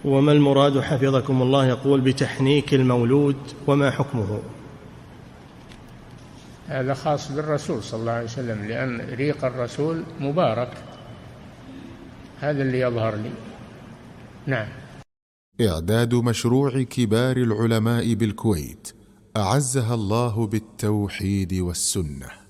وما المراد حفظكم الله يقول بتحنيك المولود وما حكمه؟ هذا خاص بالرسول صلى الله عليه وسلم، لأن ريق الرسول مبارك، هذا اللي يظهر لي. نعم. إعداد مشروع كبار العلماء بالكويت أعزها الله بالتوحيد والسنة.